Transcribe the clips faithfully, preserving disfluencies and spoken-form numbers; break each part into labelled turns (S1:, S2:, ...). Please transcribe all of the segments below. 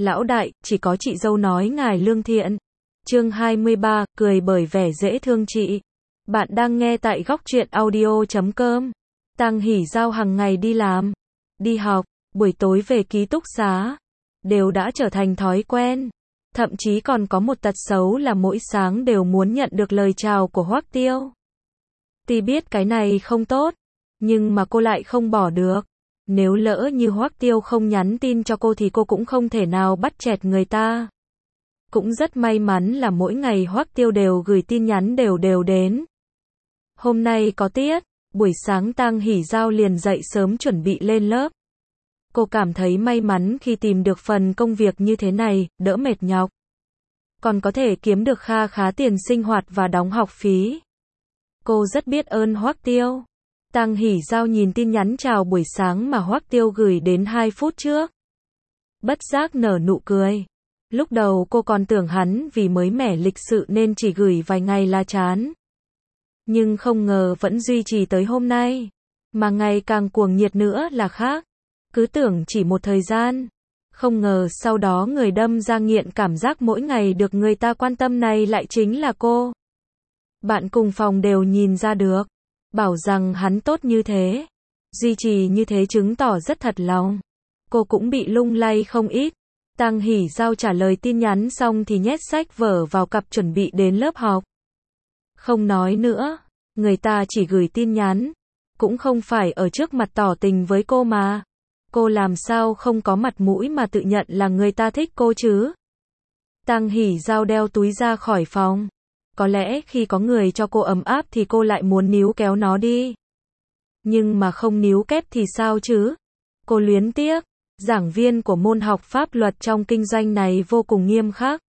S1: Lão đại, chỉ có chị dâu nói ngài lương thiện. Chương hai mươi ba, cười bởi vẻ dễ thương chị. Bạn đang nghe tại góc truyện audio chấm com. Tăng Hỷ Giao hàng ngày đi làm, đi học, buổi tối về ký túc xá, đều đã trở thành thói quen. Thậm chí còn có một tật xấu là mỗi sáng đều muốn nhận được lời chào của Hoắc Tiêu. Tuy biết cái này không tốt, nhưng mà cô lại không bỏ được. Nếu lỡ như Hoắc Tiêu không nhắn tin cho cô thì cô cũng không thể nào bắt chẹt người ta. Cũng rất may mắn là mỗi ngày Hoắc Tiêu đều gửi tin nhắn đều đều đến. Hôm nay có tiết, buổi sáng Tăng Hỷ Giao liền dậy sớm chuẩn bị lên lớp. Cô cảm thấy may mắn khi tìm được phần công việc như thế này, đỡ mệt nhọc. Còn có thể kiếm được kha khá tiền sinh hoạt và đóng học phí. Cô rất biết ơn Hoắc Tiêu. Tăng Hỷ Giao nhìn tin nhắn chào buổi sáng mà Hoắc Tiêu gửi đến hai phút trước. Bất giác nở nụ cười. Lúc đầu cô còn tưởng hắn vì mới mẻ lịch sự nên chỉ gửi vài ngày là chán. Nhưng không ngờ vẫn duy trì tới hôm nay. Mà ngày càng cuồng nhiệt nữa là khác. Cứ tưởng chỉ một thời gian. Không ngờ sau đó người đâm ra nghiện cảm giác mỗi ngày được người ta quan tâm này lại chính là cô. Bạn cùng phòng đều nhìn ra được. Bảo rằng hắn tốt như thế. Duy trì như thế chứng tỏ rất thật lòng. Cô cũng bị lung lay không ít. Tăng Hỷ Giao trả lời tin nhắn xong thì nhét sách vở vào cặp chuẩn bị đến lớp học. Không nói nữa. Người ta chỉ gửi tin nhắn. Cũng không phải ở trước mặt tỏ tình với cô mà. Cô làm sao không có mặt mũi mà tự nhận là người ta thích cô chứ? Tăng Hỷ Giao đeo túi ra khỏi phòng. Có lẽ khi có người cho cô ấm áp thì cô lại muốn níu kéo nó đi. Nhưng mà không níu kép thì sao chứ? Cô luyến tiếc. Giảng viên của môn học pháp luật trong kinh doanh này vô cùng nghiêm khắc.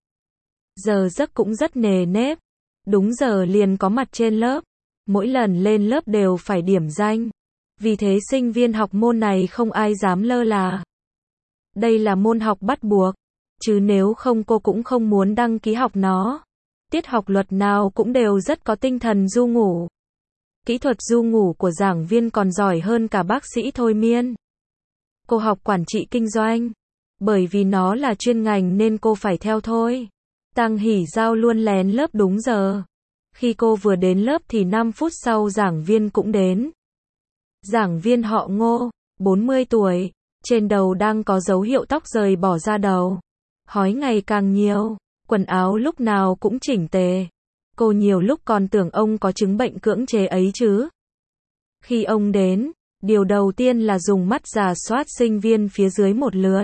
S1: Giờ giấc cũng rất nề nếp. Đúng giờ liền có mặt trên lớp. Mỗi lần lên lớp đều phải điểm danh. Vì thế sinh viên học môn này không ai dám lơ là. Đây là môn học bắt buộc. Chứ nếu không cô cũng không muốn đăng ký học nó. Tiết học luật nào cũng đều rất có tinh thần du ngủ. Kỹ thuật du ngủ của giảng viên còn giỏi hơn cả bác sĩ thôi miên. Cô học quản trị kinh doanh. Bởi vì nó là chuyên ngành nên cô phải theo thôi. Tăng Hỷ Giao luôn lén lớp đúng giờ. Khi cô vừa đến lớp thì năm phút sau giảng viên cũng đến. Giảng viên họ Ngô, bốn mươi tuổi. Trên đầu đang có dấu hiệu tóc rời bỏ ra đầu. Hói ngày càng nhiều. Quần áo lúc nào cũng chỉnh tề. Cô nhiều lúc còn tưởng ông có chứng bệnh cưỡng chế ấy chứ. Khi ông đến, điều đầu tiên là dùng mắt rà soát sinh viên phía dưới một lượt.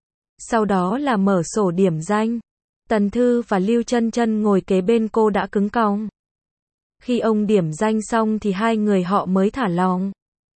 S1: Sau đó là mở sổ điểm danh. Tần Thư và Lưu Chân Chân ngồi kế bên cô đã cứng cong. Khi ông điểm danh xong thì hai người họ mới thả lòng.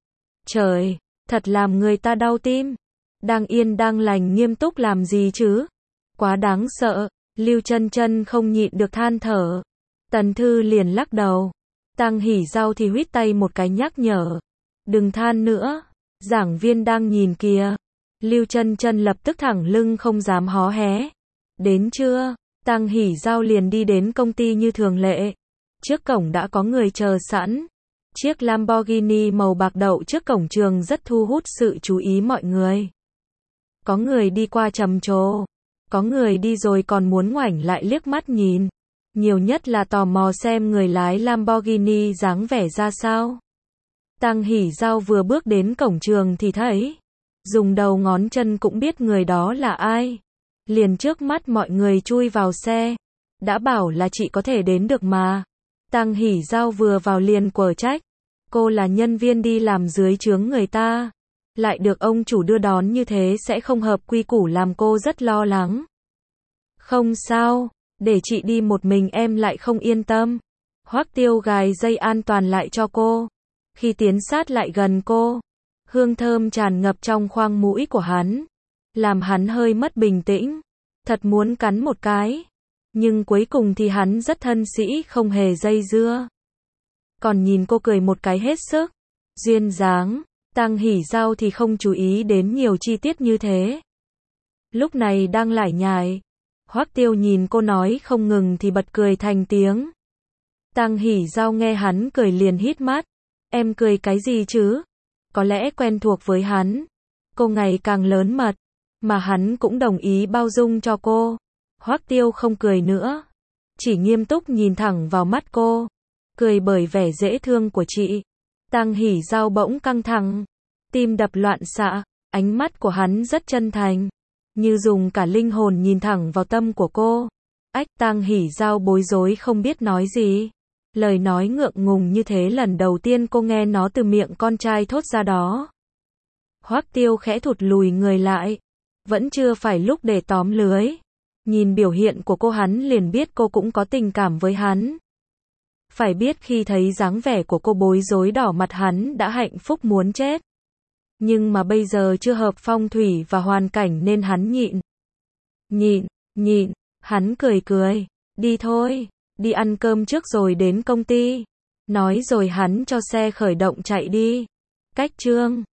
S1: Trời, thật làm người ta đau tim. Đang yên đang lành nghiêm túc làm gì chứ? Quá đáng sợ. Lưu Chân Chân không nhịn được than thở. Tần Thư liền lắc đầu. Tăng Hỷ Giao thì huýt tay một cái nhắc nhở. Đừng than nữa. Giảng viên đang nhìn kìa. Lưu Chân Chân lập tức thẳng lưng không dám hó hé. Đến chưa? Tăng Hỷ Giao liền đi đến công ty như thường lệ. Trước cổng đã có người chờ sẵn. Chiếc Lamborghini màu bạc đậu trước cổng trường rất thu hút sự chú ý mọi người. Có người đi qua trầm trồ. Có người đi rồi còn muốn ngoảnh lại liếc mắt nhìn. Nhiều nhất là tò mò xem người lái Lamborghini dáng vẻ ra sao. Tăng Hỷ Giao vừa bước đến cổng trường thì thấy. Dùng đầu ngón chân cũng biết người đó là ai. Liền trước mắt mọi người chui vào xe. Đã bảo là chị có thể đến được mà. Tăng Hỷ Giao vừa vào liền quở trách. Cô là nhân viên đi làm dưới trướng người ta. Lại được ông chủ đưa đón như thế sẽ không hợp quy củ làm cô rất lo lắng. Không sao, để chị đi một mình em lại không yên tâm. Hoắc Tiêu gài dây an toàn lại cho cô. Khi tiến sát lại gần cô, hương thơm tràn ngập trong khoang mũi của hắn. Làm hắn hơi mất bình tĩnh. Thật muốn cắn một cái. Nhưng cuối cùng thì hắn rất thân sĩ không hề dây dưa. Còn nhìn cô cười một cái hết sức. Duyên dáng. Tăng Hỷ Giao thì không chú ý đến nhiều chi tiết như thế. Lúc này đang lải nhải. Hoắc Tiêu nhìn cô nói không ngừng thì bật cười thành tiếng. Tăng Hỷ Giao nghe hắn cười liền hít mắt. Em cười cái gì chứ? Có lẽ quen thuộc với hắn. Cô ngày càng lớn mật. mà hắn cũng đồng ý bao dung cho cô. Hoắc Tiêu không cười nữa, chỉ nghiêm túc nhìn thẳng vào mắt cô, cười bởi vẻ dễ thương của chị. Tang Hỉ Giao bỗng căng thẳng, tim đập loạn xạ, ánh mắt của hắn rất chân thành, như dùng cả linh hồn nhìn thẳng vào tâm của cô. Ách, Tang Hỉ Giao bối rối không biết nói gì. Lời nói ngượng ngùng như thế lần đầu tiên cô nghe nó từ miệng con trai thốt ra đó. Hoắc Tiêu khẽ thụt lùi người lại, vẫn chưa phải lúc để tóm lưới. Nhìn biểu hiện của cô hắn liền biết cô cũng có tình cảm với hắn. Phải biết khi thấy dáng vẻ của cô bối rối đỏ mặt hắn đã hạnh phúc muốn chết. Nhưng mà bây giờ chưa hợp phong thủy và hoàn cảnh nên hắn nhịn. Nhịn, nhịn, hắn cười cười. Đi thôi, đi ăn cơm trước rồi đến công ty. Nói rồi hắn cho xe khởi động chạy đi. Cách chương